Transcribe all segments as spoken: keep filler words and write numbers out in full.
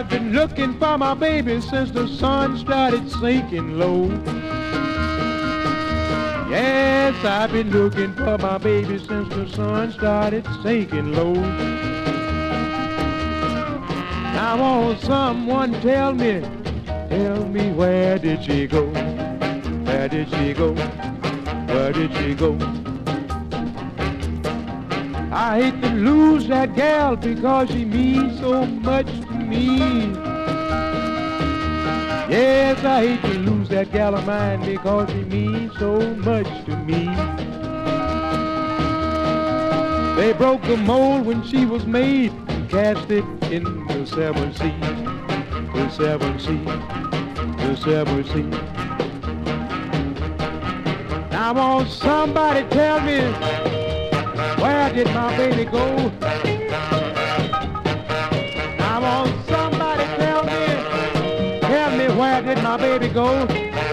I've been looking for my baby since the sun started sinking low. Yes, I've been looking for my baby since the sun started sinking low. Now won't someone tell me, tell me where did she go? Where did she go? Where did she go? I hate to lose that gal because she means so much to me. Yes, I hate to lose that gal of mine because she means so much to me. They broke the mold when she was made and cast it in the seven seas, the seven seas, the seven seas. Now won't somebody tell me, where did my baby go? Now won't somebody tell me, tell me where did my baby go?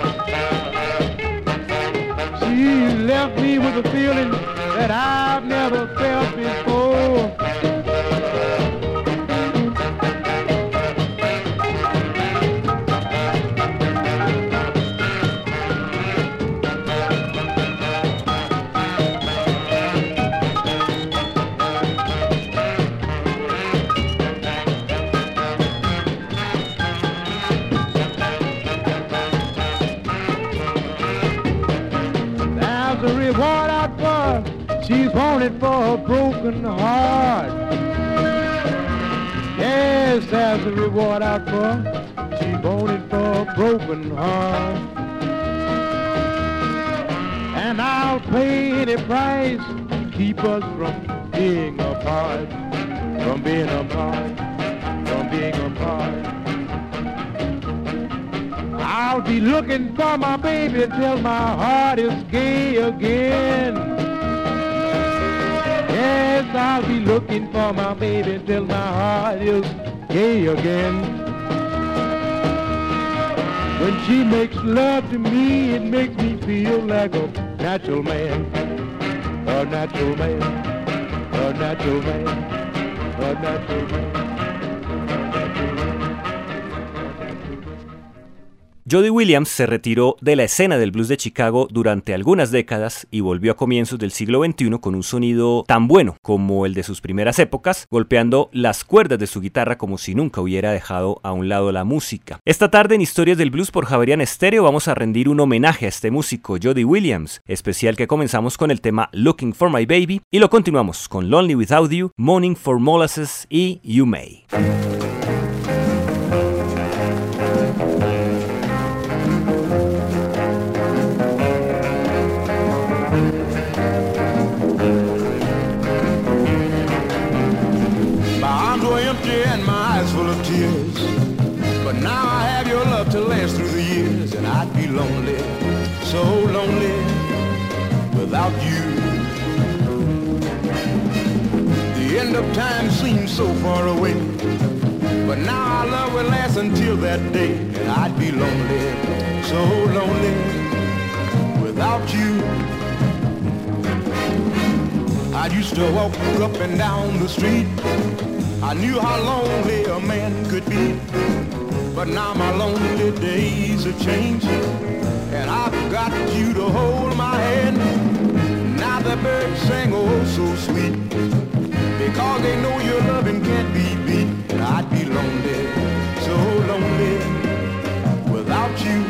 She left me with a feeling that I've never felt before. There's a reward out for, she's wanted for a broken heart. Yes, there's a reward out for, she's wanted for a broken heart. And I'll pay any price to keep us from being apart, from being apart, from being apart. I'll be looking for my baby till my heart is gay again. Yes, I'll be looking for my baby till my heart is gay again. When she makes love to me, it makes me feel like a natural man, a natural man, a natural man, a natural man. Jody Williams se retiró de la escena del blues de Chicago durante algunas décadas y volvió a comienzos del siglo veintiuno con un sonido tan bueno como el de sus primeras épocas, golpeando las cuerdas de su guitarra como si nunca hubiera dejado a un lado la música. Esta tarde en Historias del Blues por Javerian Estéreo vamos a rendir un homenaje a este músico, Jody Williams, especial que comenzamos con el tema Looking for My Baby y lo continuamos con Lonely Without You, Mourning for Molasses y You May. And my eyes full of tears, but now I have your love to last through the years, and I'd be lonely, so lonely without you. The end of time seems so far away, but now our love will last until that day, and I'd be lonely, so lonely without you. I used to walk up and down the street, I knew how lonely a man could be, but now my lonely days are changing, and I've got you to hold my hand. Now the birds sing oh so sweet, because they know your loving can't be beat, and I'd be lonely, so lonely without you.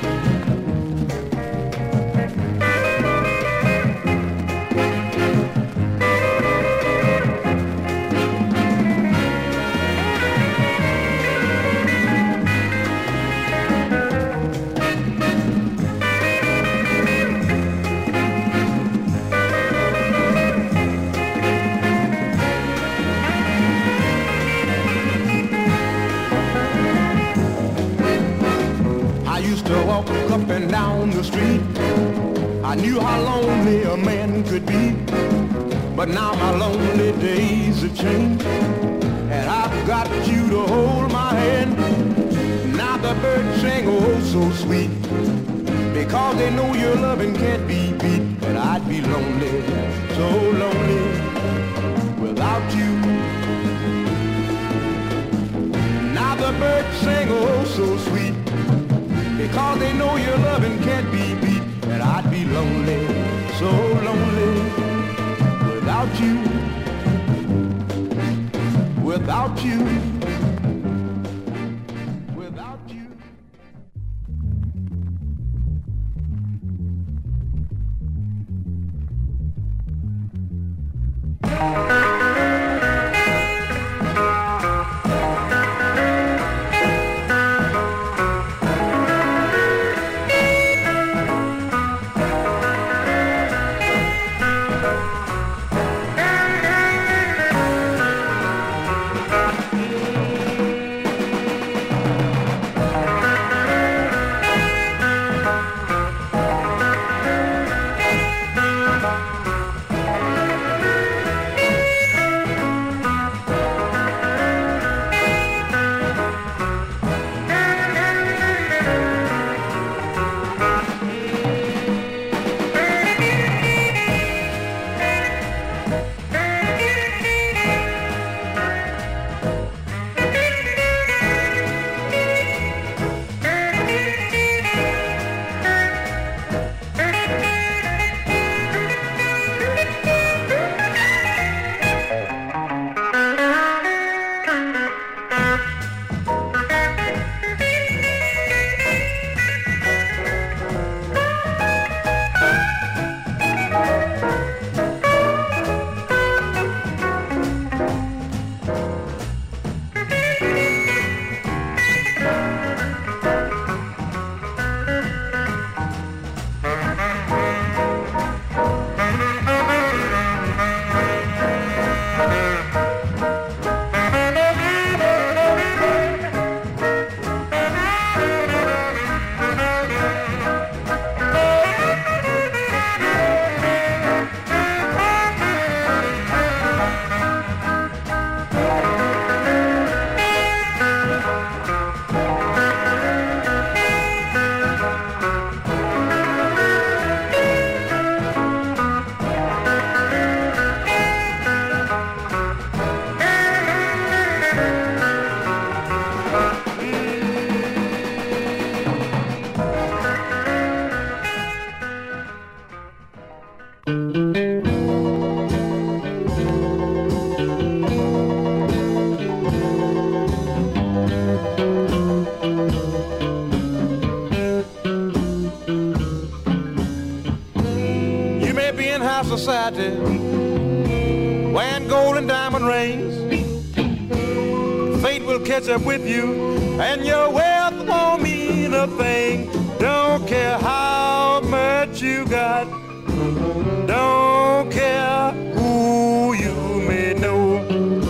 Up and down the street, I knew how lonely a man could be, but now my lonely days have changed, and I've got you to hold my hand. Now the birds sing oh so sweet, because they know your loving can't be beat, and I'd be lonely, so lonely without you. Now the the birds sing oh so sweet, because they know your loving can't be beat. And I'd be lonely, so lonely, without you, without you, without you. Society, wearing gold and diamond rings. Fate will catch up with you, and your wealth won't mean a thing. Don't care how much you got, don't care who you may know.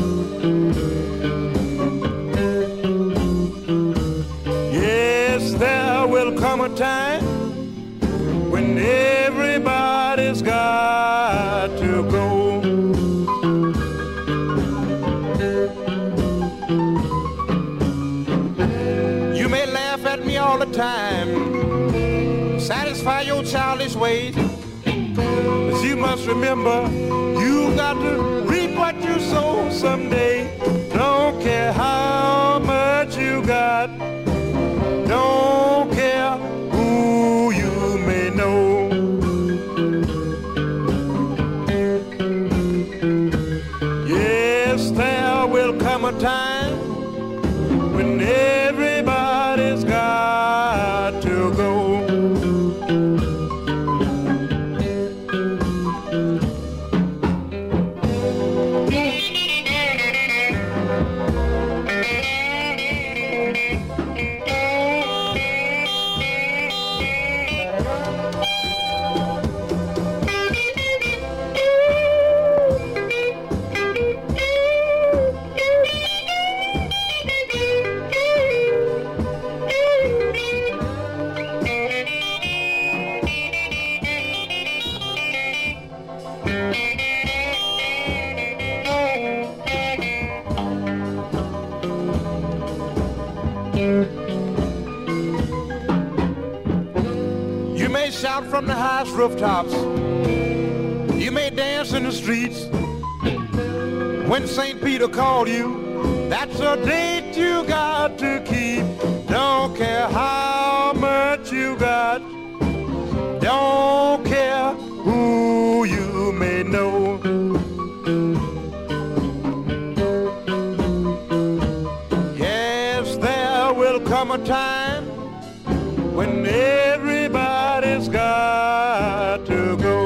Yes, there will come a time when everybody's got to go. You may laugh at me all the time, satisfy your childish ways, but you must remember, you got to reap what you sow someday. Don't care how much you got, don't care who you may know. Yes, there will come a time when everybody's got to go. You may shout from the highest rooftops, you may dance in the streets. When Saint Peter called you, That's a date you got to keep. Don't care how much you got. Don't care who you may know. Yes, there will come a time when everybody's got to go.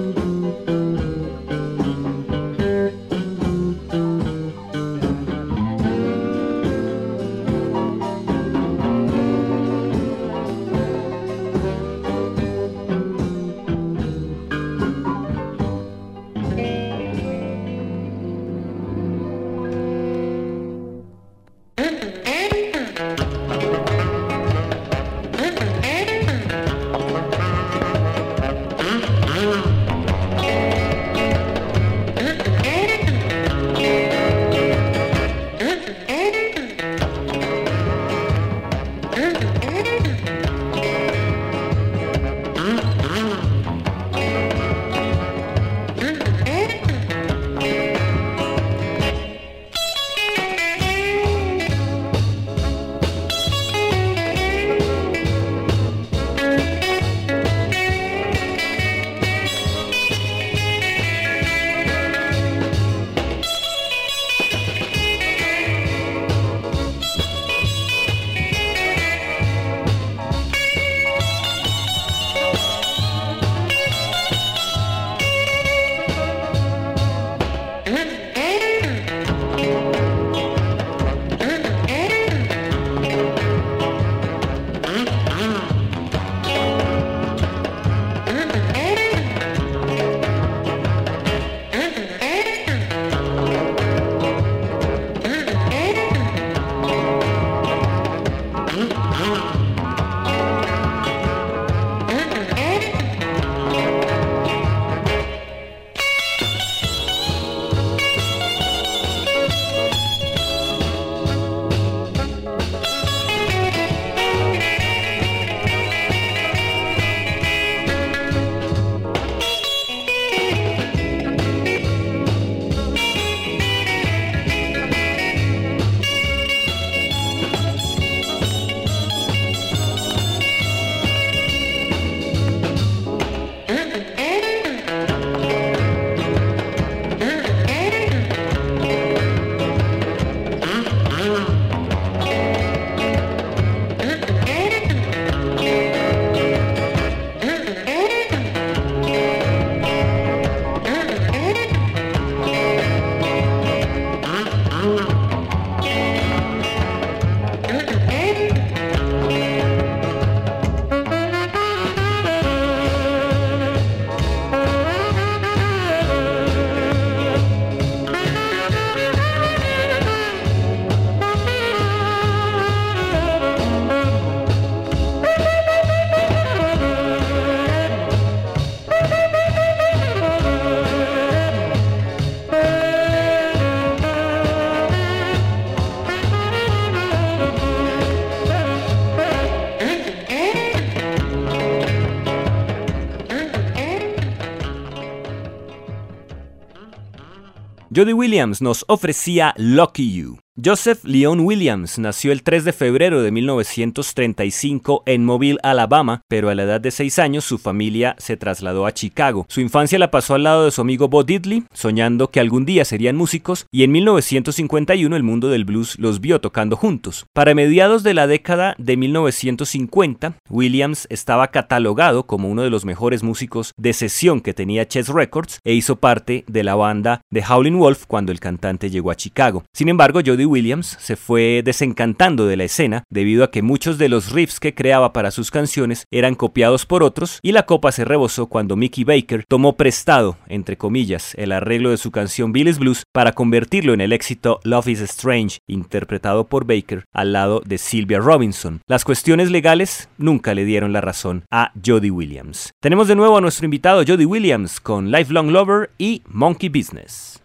Jody Williams nos ofrecía Lucky You. Joseph Leon Williams nació el tres de febrero de mil novecientos treinta y cinco en Mobile, Alabama, pero a la edad de seis años su familia se trasladó a Chicago. Su infancia la pasó al lado de su amigo Bo Diddley, soñando que algún día serían músicos, y en mil novecientos cincuenta y uno el mundo del blues los vio tocando juntos. Para mediados de la década de mil novecientos cincuenta, Williams estaba catalogado como uno de los mejores músicos de sesión que tenía Chess Records e hizo parte de la banda de Howlin' Wolf cuando el cantante llegó a Chicago. Sin embargo, Jody Williams se fue desencantando de la escena debido a que muchos de los riffs que creaba para sus canciones eran copiados por otros, y la copa se rebosó cuando Mickey Baker tomó prestado, entre comillas, el arreglo de su canción Billy's Blues para convertirlo en el éxito Love is Strange, interpretado por Baker al lado de Sylvia Robinson. Las cuestiones legales nunca le dieron la razón a Jody Williams. Tenemos de nuevo a nuestro invitado Jody Williams con Lifelong Lover y Monkey Business.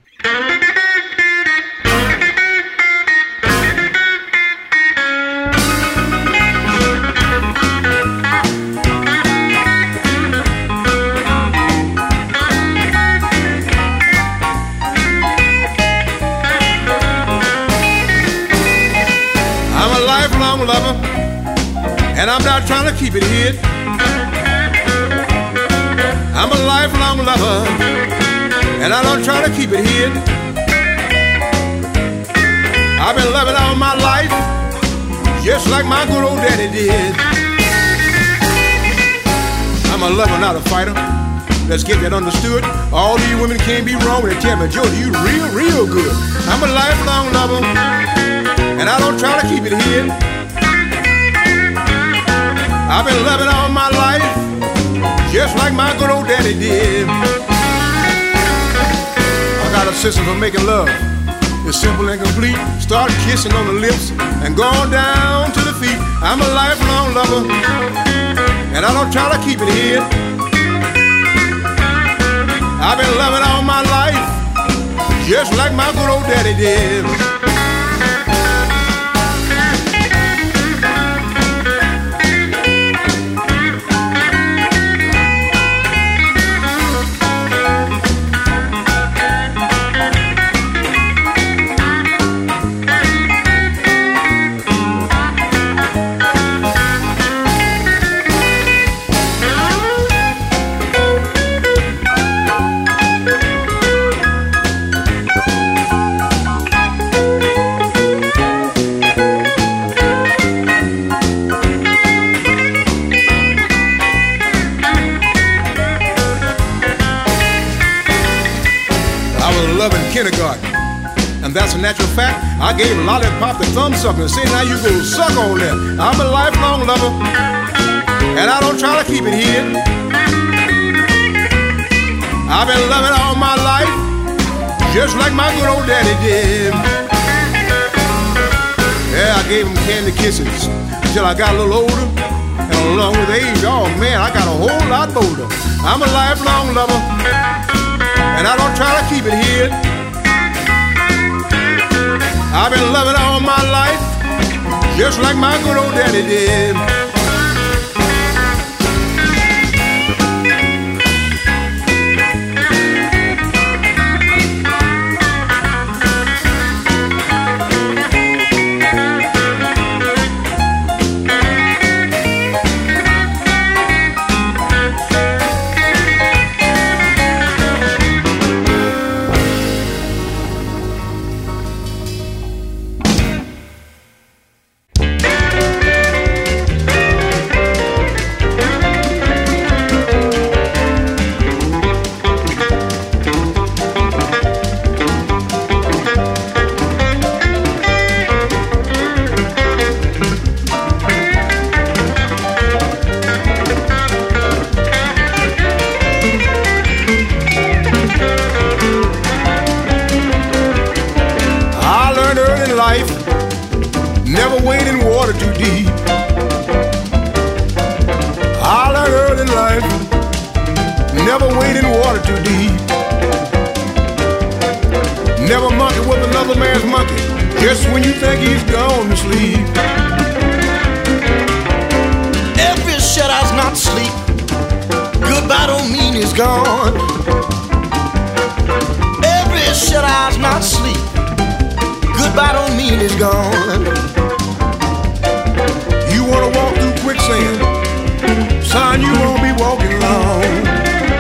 lifelong lover, and I'm not trying to keep it hid. I'm a lifelong lover, and I don't try to keep it hid. I've been loving all my life, just like my good old daddy did. I'm a lover, not a fighter. Let's get that understood. All these women can't be wrong when they tell me, Jody, you real, real good. I'm a lifelong lover, and I don't try to keep it hid. I've been loving all my life, just like my good old daddy did. I got a system for making love. It's simple and complete. Start kissing on the lips and go on down to the feet. I'm a lifelong lover, and I don't try to keep it hid. I've been loving all my life, just like my good old daddy did. Kindergarten, and that's a natural fact. I gave a lollipop the thumb sucker and say, now you go suck on that. I'm a lifelong lover, and I don't try to keep it hid. I've been loving all my life, just like my good old daddy did. Yeah, I gave him candy kisses till I got a little older, and along with age, oh man, I got a whole lot bolder. I'm a lifelong lover, and I don't try to keep it hid. I've been loving all my life, just like my good old daddy did. Never wade in water too deep. I learned early in life, never wade in water too deep. Never monkey with another man's monkey, just when you think he's gone to sleep. Every shut-eye's not asleep, goodbye don't mean he's gone. Every shut-eye's not asleep, goodbye don't mean he's gone. You wanna walk through quicksand, son, you won't be walking long.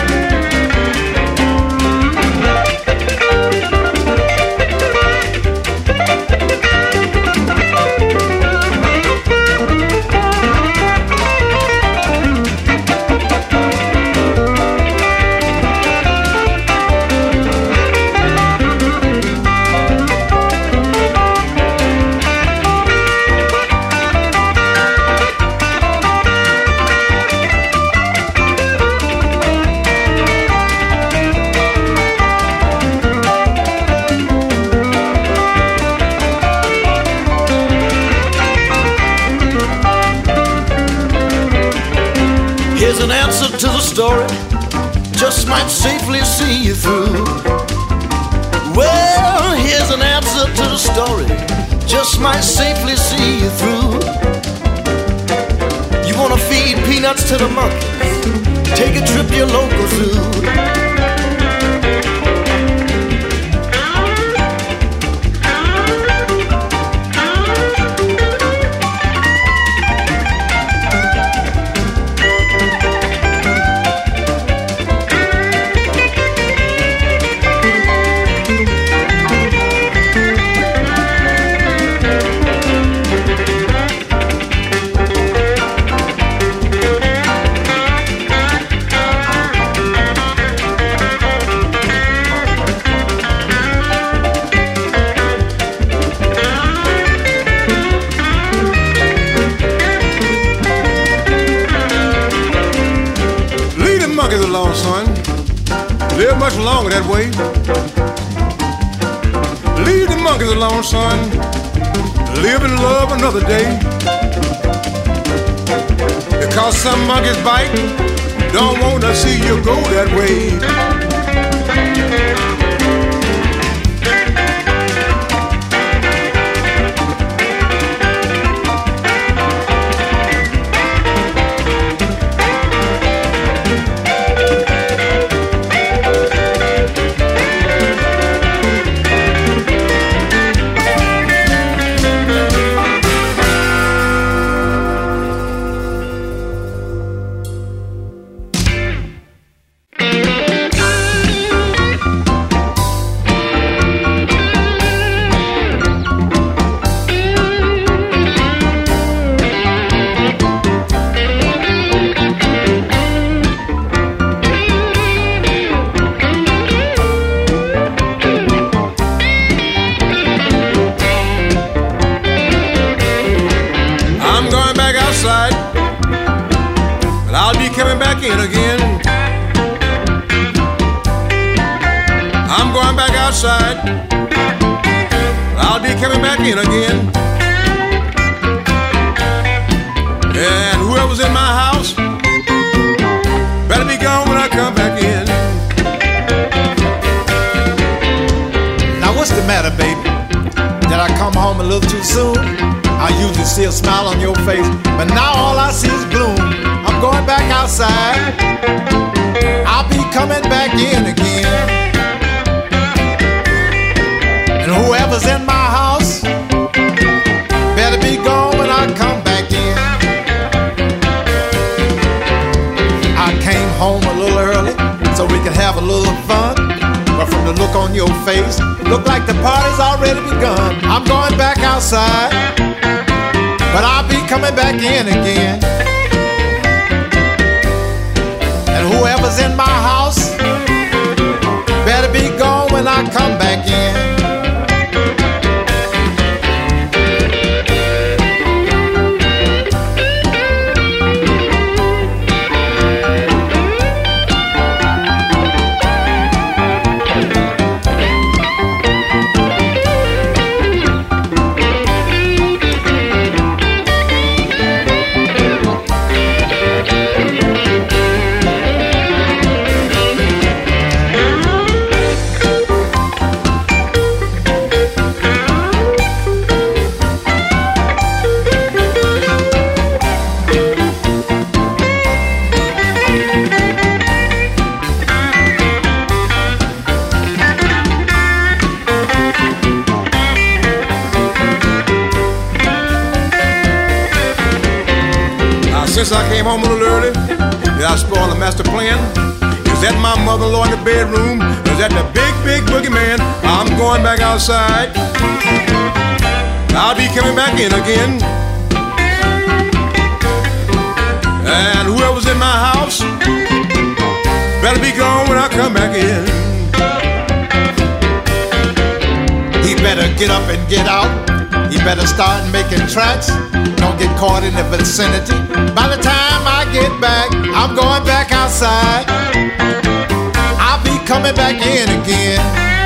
Here's an answer to the story, just might safely see you through. Well, here's an answer to the story, just might safely see you through. You wanna feed peanuts to the monkeys, take a trip to your local zoo. along, son. Live much longer that way. Leave the monkeys alone, son. Live in love another day. Because some monkeys bite, don't want to see you go that way. Look like the party's already begun. I'm going back outside, but I'll be coming back in again. And whoever's in my house better be gone when I come back in. Since I came home a little early, did I spoil the master plan? Is that my mother-in-law in the bedroom? Is that the big, big boogeyman? I'm going back outside. I'll be coming back in again. And whoever's in my house better be gone when I come back in. He better get up and get out. He better start making tracks. Don't get caught in the vicinity. By the time I get back, I'm going back outside. I'll be coming back in again.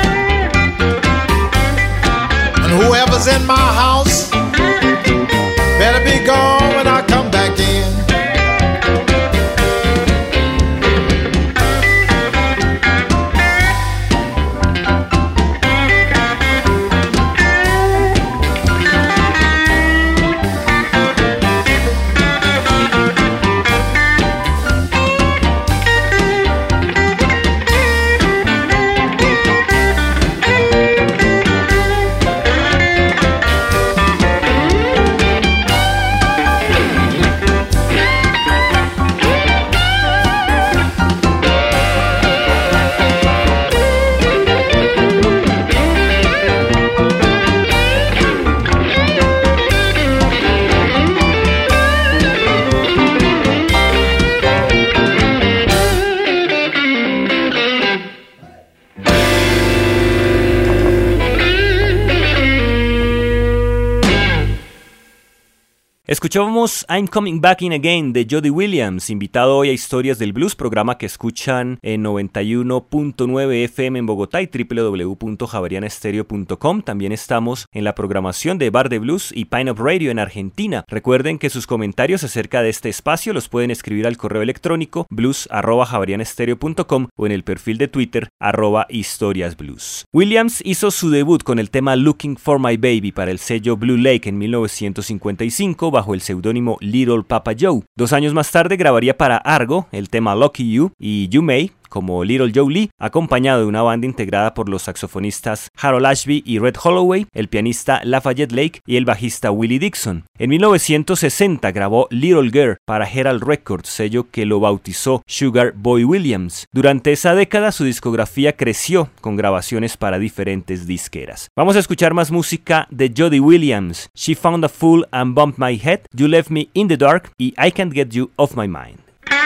And whoever's in my house better be gone when I come back in. Escuchábamos I'm Coming Back In Again de Jody Williams, invitado hoy a Historias del Blues, programa que escuchan en noventa y uno punto nueve F M en Bogotá y doble u doble u doble u punto javeriana estéreo punto com. También estamos en la programación de Bar de Blues y Pine Up Radio en Argentina. Recuerden que sus comentarios acerca de este espacio los pueden escribir al correo electrónico blues arroba javeriana estéreo punto com o en el perfil de Twitter arroba historias blues. Williams hizo su debut con el tema Looking for My Baby para el sello Blue Lake en mil novecientos cincuenta y cinco bajo el seudónimo Little Papa Joe. Dos años más tarde grabaría para Argo el tema Lucky You y You May como Little Joe Lee, acompañado de una banda integrada por los saxofonistas Harold Ashby y Red Holloway, el pianista Lafayette Lake y el bajista Willie Dixon. En mil novecientos sesenta grabó Little Girl para Herald Records, sello que lo bautizó Sugar Boy Williams. Durante esa década su discografía creció con grabaciones para diferentes disqueras. Vamos a escuchar más música de Jody Williams, She Found a Fool and Bumped My Head, You Left Me in the Dark y I Can't Get You Off My Mind.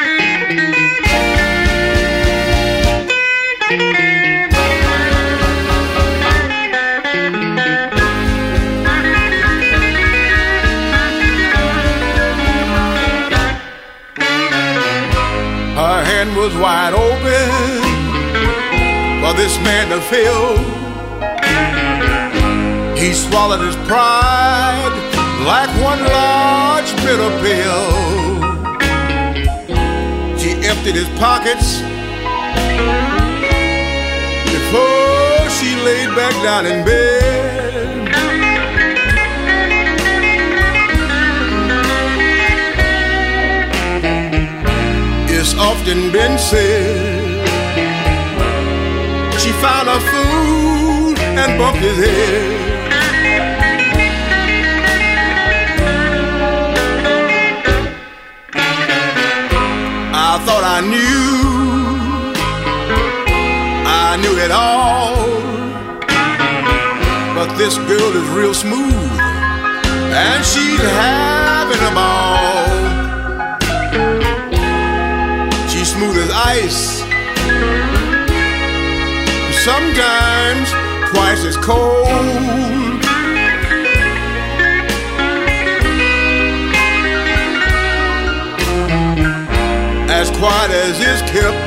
Her hand was wide open for this man to fill. He swallowed his pride like one large bitter pill. She emptied his pockets before she laid back down in bed. It's often been said she found a fool and bumped his head. I thought I knew, I knew it all, but this girl is real smooth and she's having a ball. She's smooth as ice, sometimes twice as cold. As quiet as is kept,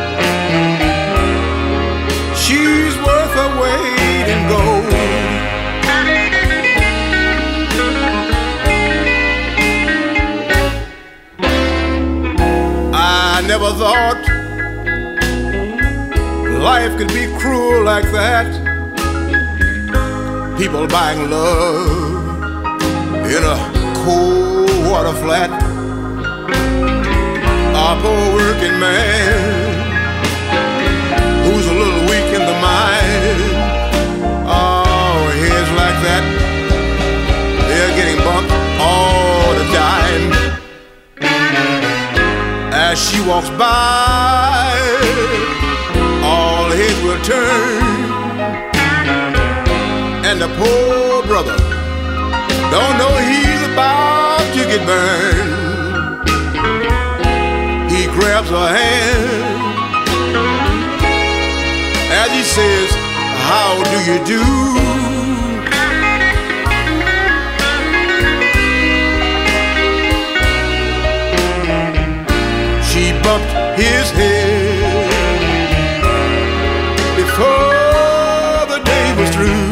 she's worth her weight in gold. I never thought life could be cruel like that. People buying love in a cold water flat. A poor working man who's a little weak in the mind. Oh, heads like that, they're getting bumped all the time. As she walks by, all heads will turn, and the poor brother don't know he's about to get burned. He grabs her hand as he says, how do you do? She bumped his head before the day was through.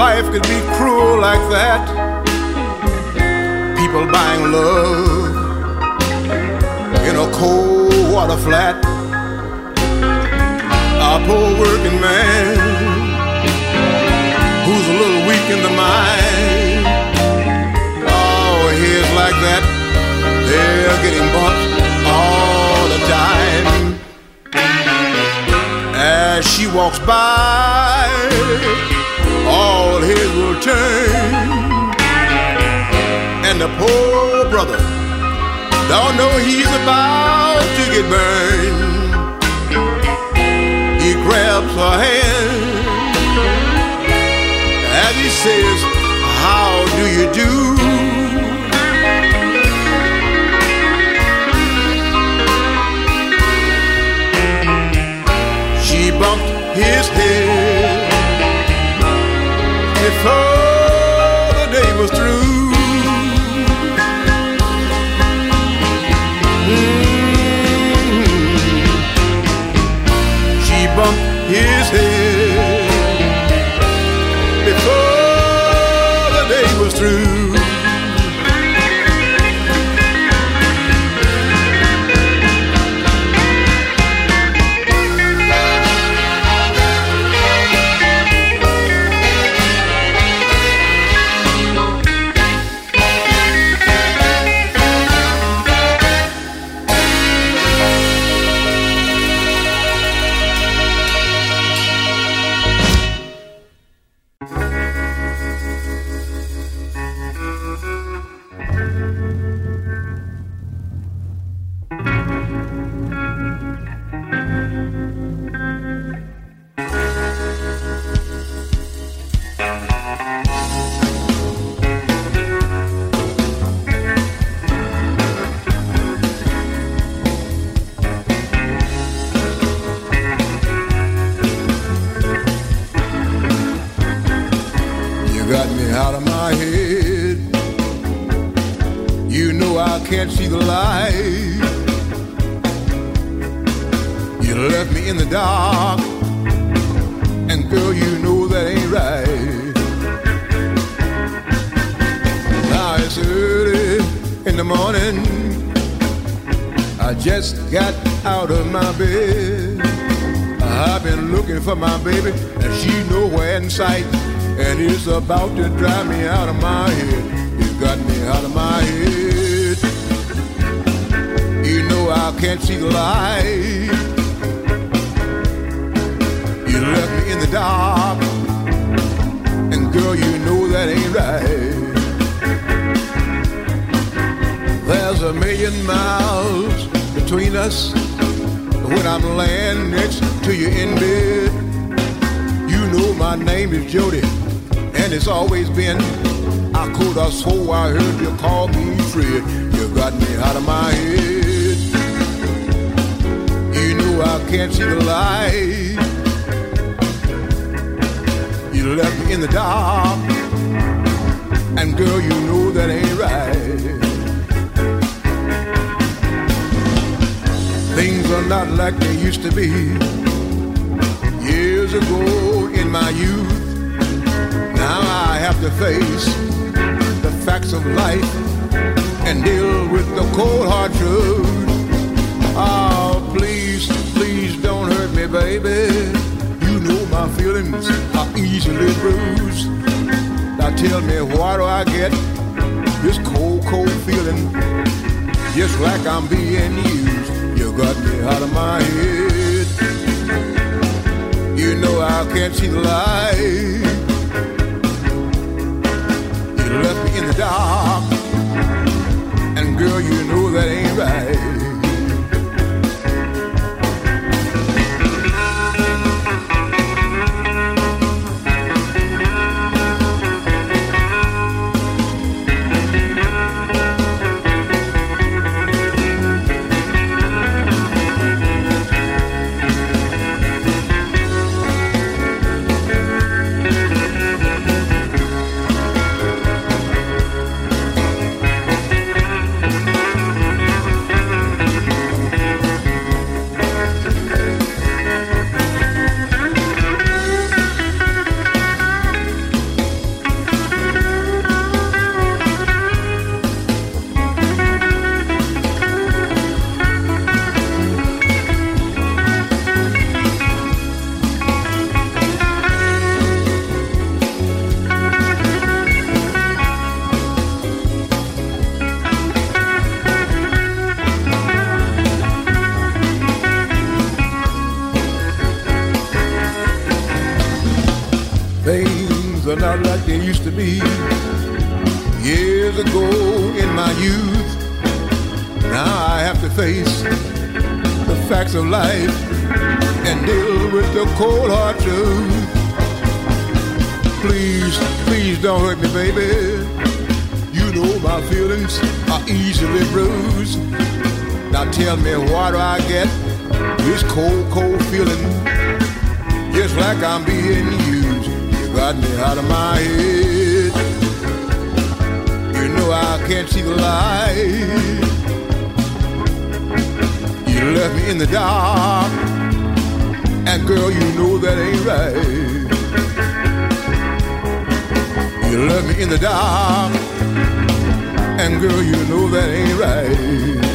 life could be cruel like that. People buying love in a cold water flat. A poor working man who's a little weak in the mind. Oh, here's like that. They're getting bumped all the time. As she walks by, all heads will turn, and the poor brother don't know he's about to get burned. He grabs her hand as he says, how do you do? She bumped his head before the day was through. Mm-hmm. She bumped his head before the day was through. Can't see the light. You left me in the dark, and girl, you know that ain't right. Now it's early in the morning, I just got out of my bed. I've been looking for my baby, and she's nowhere in sight, and it's about to drive me out of my head. You got me out of my head. You know I can't see the light. You left me in the dark, and girl, you know that ain't right. There's a million miles between us when I'm laying next to you in bed. You know my name is Jody, and it's always been. I could have swore I heard you call me Fred. You got me out of my head. You know I can't see the light. You left me in the dark, and girl, you know that ain't right. Things are not like they used to be. Years ago in my youth, now I have to face the facts of life and deal with the cold hard truth. Oh, please, please don't hurt me, baby. You know my feelings are easily bruised. Now tell me, why do I get this cold, cold feeling, just like I'm being used? You got me out of my head. You know I can't see the light. You left me in the dark, and girl, you know that ain't right. like they used to be years ago in my youth. Now I have to face the facts of life and deal with the cold hard truth. Please, please don't hurt me, baby. You know my feelings are easily bruised. Now tell me, why do I get this cold, cold feeling? Just like I'm being used. You got me out of my head. You know I can't see the light. You left me in the dark, and girl, you know that ain't right. You left me in the dark, and girl, you know that ain't right.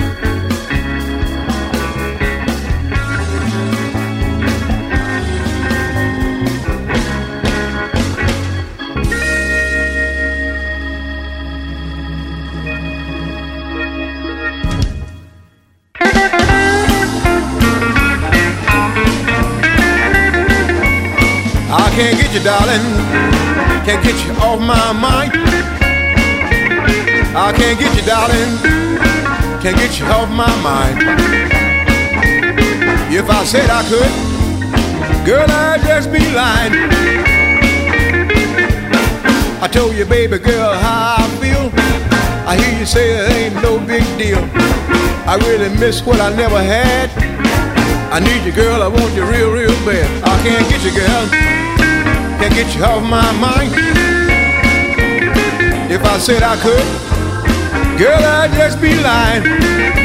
I can't get you, darling, can't get you off my mind. I can't get you, darling, can't get you off my mind. If I said I could, girl, I'd just be lying. I told you, baby girl, how I feel. I hear you say it ain't no big deal. I really miss what I never had. I need you, girl, I want you real, real bad. I can't get you, girl, can't get you off my mind. If I said I could, girl, I'd just be lying.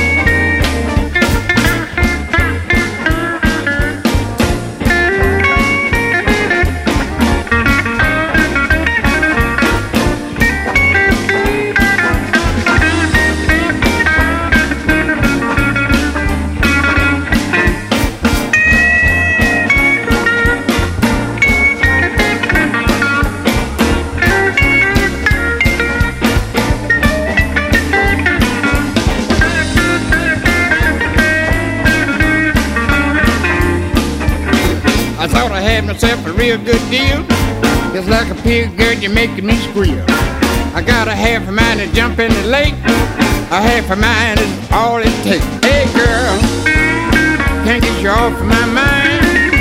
Myself a real good deal. Just like a pig, girl, you're making me squeal. I got a half a mind to jump in the lake. A half a mind is all it takes. Hey girl, can't get you off of my mind.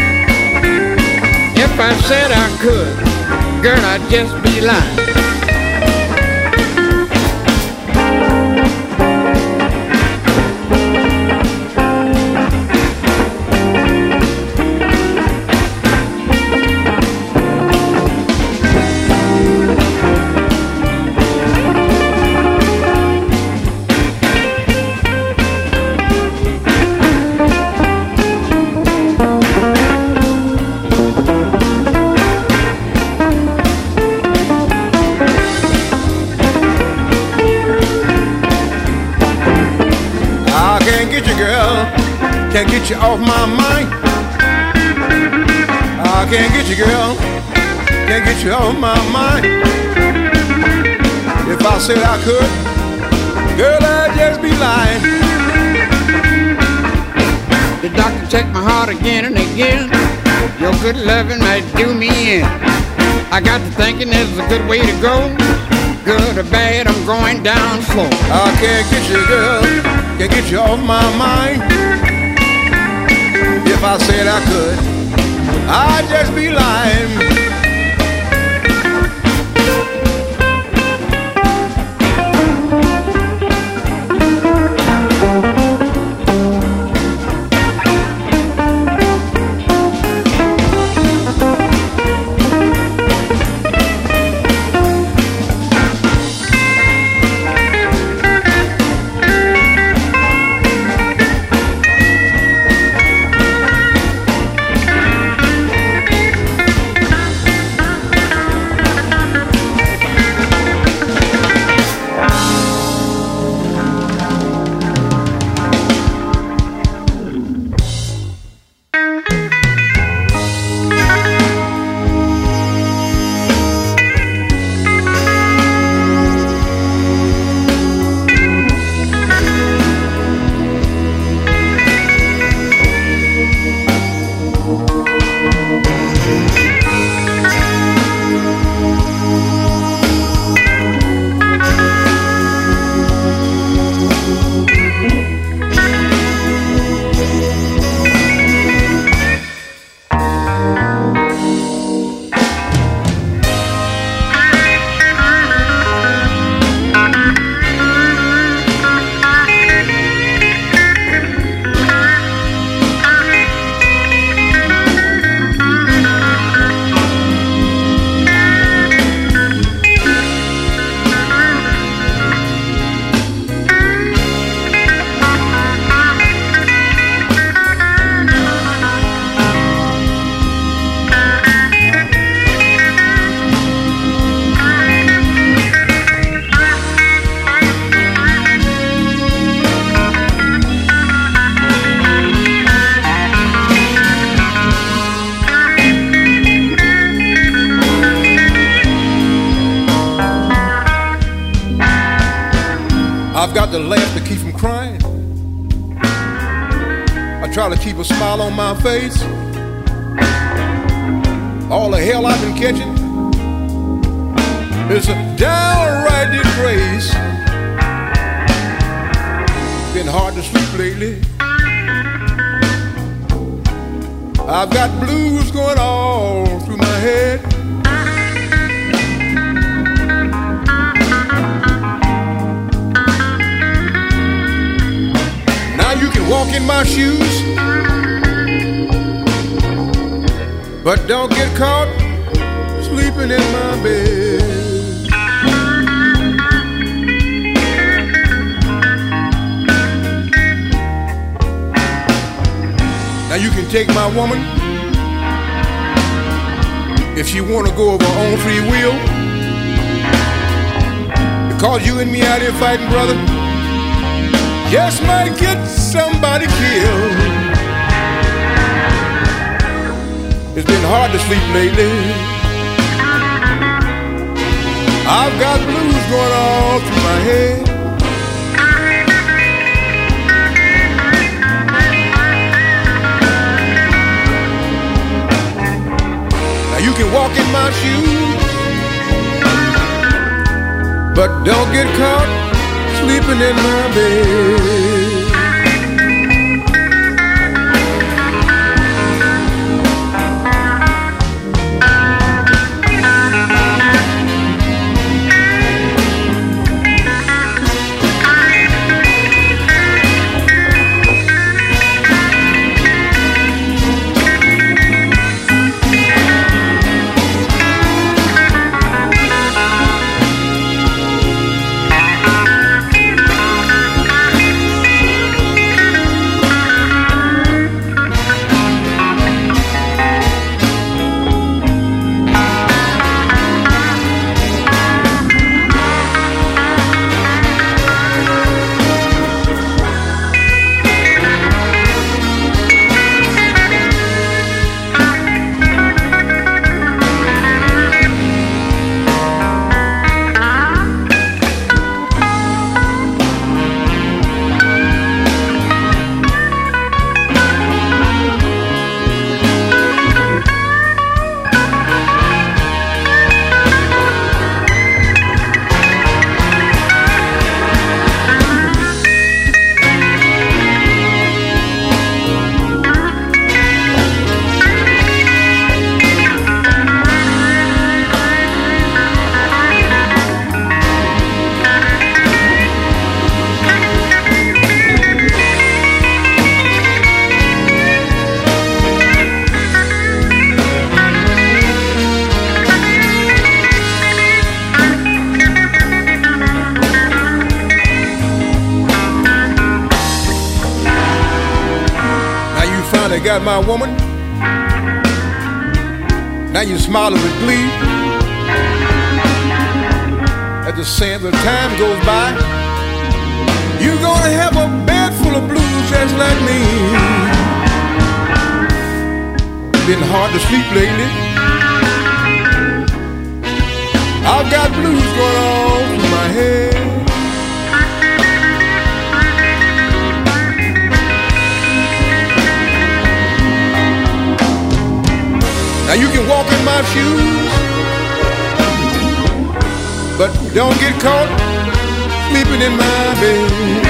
If I said I could, girl, I'd just be lying. Can't get you off my mind. I can't get you, girl. Can't get you off my mind. If I said I could, girl, I'd just be lying. The doctor checked my heart again and again. Your good loving might do me in. I got to thinking this is a good way to go. Good or bad, I'm going down slow. I can't get you, girl. Can't get you off my mind. If I said I could, I'd just be lying. got to laugh to keep from crying. I try to keep a smile on my face. All the hell I've been catching is a downright disgrace. Been hard to sleep lately. I've got blues going all through my head. Now you can walk in my shoes, but don't get caught sleeping in my bed. Now you can take my woman if she wanna go of her own free will. Because you and me out here fighting, brother, just might get somebody killed. It's been hard to sleep lately. I've got blues going all through my head. You can walk in my shoes, but don't get caught sleeping in my bed. Got my woman. Now you smiling with glee as the sand of time goes by. You're gonna have a bed full of blues just like me. Been hard to sleep lately. I've got blues going all through my head. Now you can walk in my shoes, but don't get caught sleeping in my bed.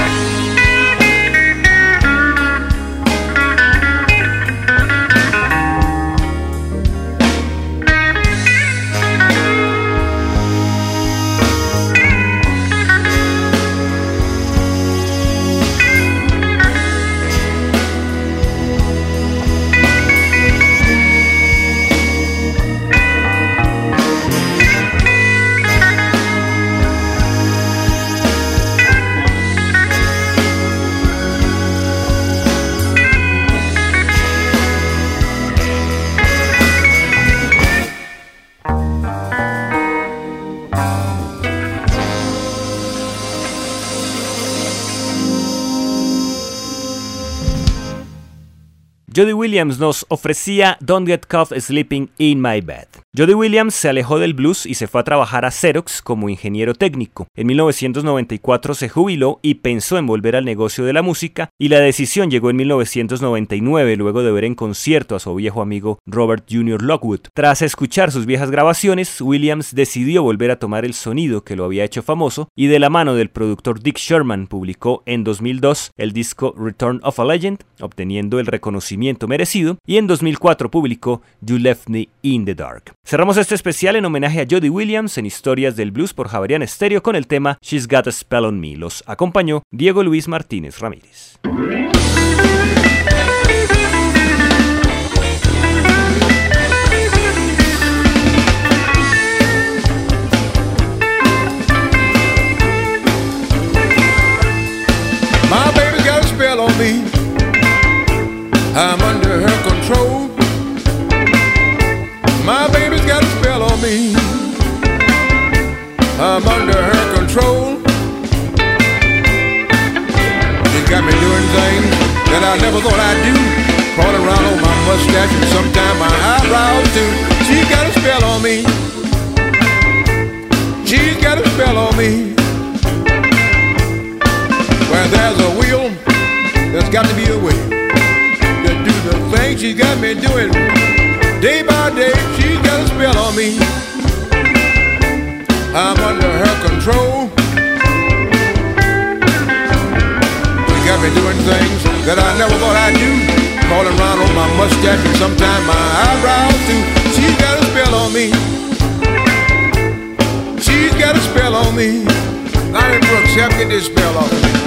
Jody Williams nos ofrecía Don't Get Caught Sleeping in My Bed. Jody Williams se alejó del blues y se fue a trabajar a Xerox como ingeniero técnico. En mil novecientos noventa y cuatro se jubiló y pensó en volver al negocio de la música, y la decisión llegó en mil novecientos noventa y nueve luego de ver en concierto a su viejo amigo Robert junior Lockwood. Tras escuchar sus viejas grabaciones, Williams decidió volver a tomar el sonido que lo había hecho famoso y de la mano del productor Dick Sherman publicó en dos mil dos el disco Return of a Legend, obteniendo el reconocimiento merecido, y en dos mil cuatro publicó You Left Me in the Dark. Cerramos este especial en homenaje a Jody Williams en Historias del Blues por Javerian Stereo con el tema She's Got a Spell on Me. Los acompañó Diego Luis Martínez Ramírez. My baby's got a spell on me. I'm under her control. My baby's got a spell on me. I'm under her control. She's got me doing things that I never thought I'd do. Crawling around on my mustache and sometimes my eyebrows too. She's got a spell on me. She's got a spell on me. Where there's a will, there's got to be a way to do the things she's got me doing. Day by day, she's got a spell on me. I'm under her control. She got me doing things that I never thought I'd do. Crawling around on my mustache and sometimes my eyebrows too. She's got a spell on me. She's got a spell on me. Lonnie Brooks, help get this spell off of me.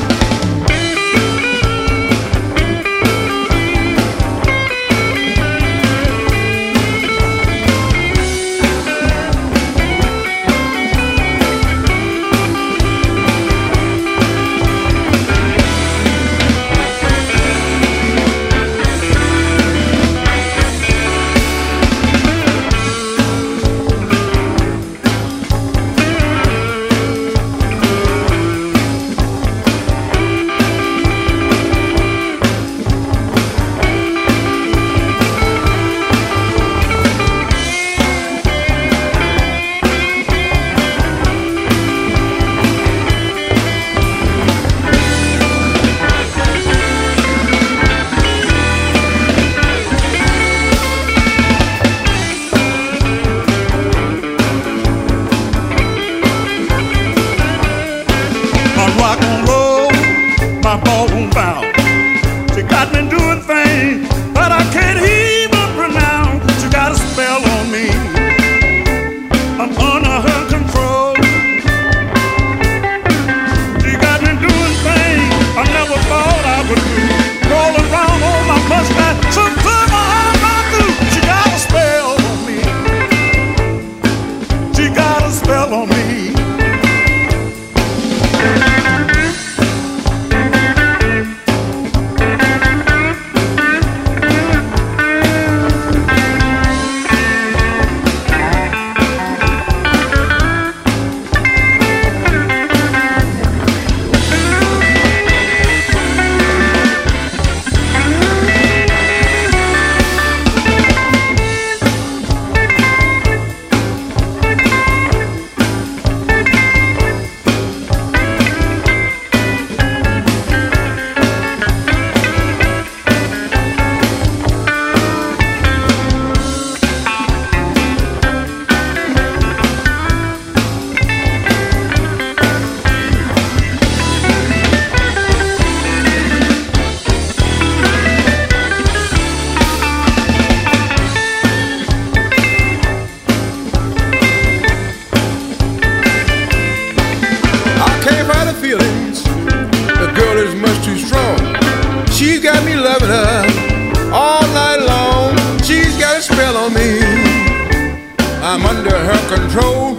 I'm under her control.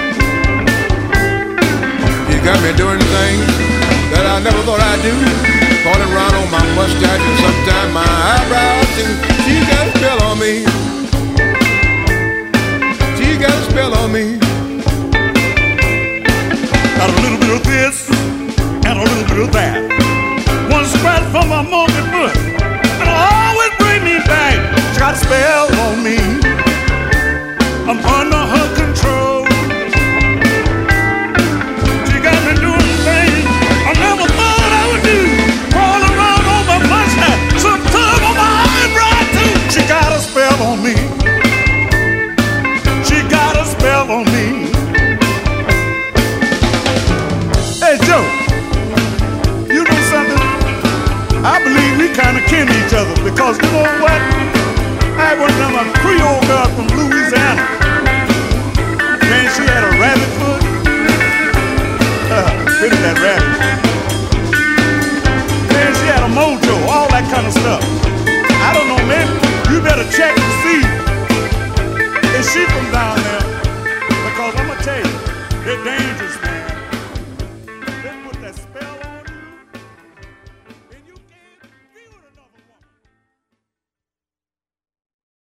She got me doing things that I never thought I'd do. Falling around on my mustache and sometimes my eyebrows too. She got a spell on me. She got a spell on me. Got a little bit of this and a little bit of that. One scratch from my monkey foot Because you know what? I had one of them a Creole girl from Louisiana. Man, she had a rabbit foot. Uh, look at that rabbit. Man, she had a mojo, all that kind of stuff. I don't know, man. You better check to see is she from down there. Because I'm gonna tell you, they're dangerous.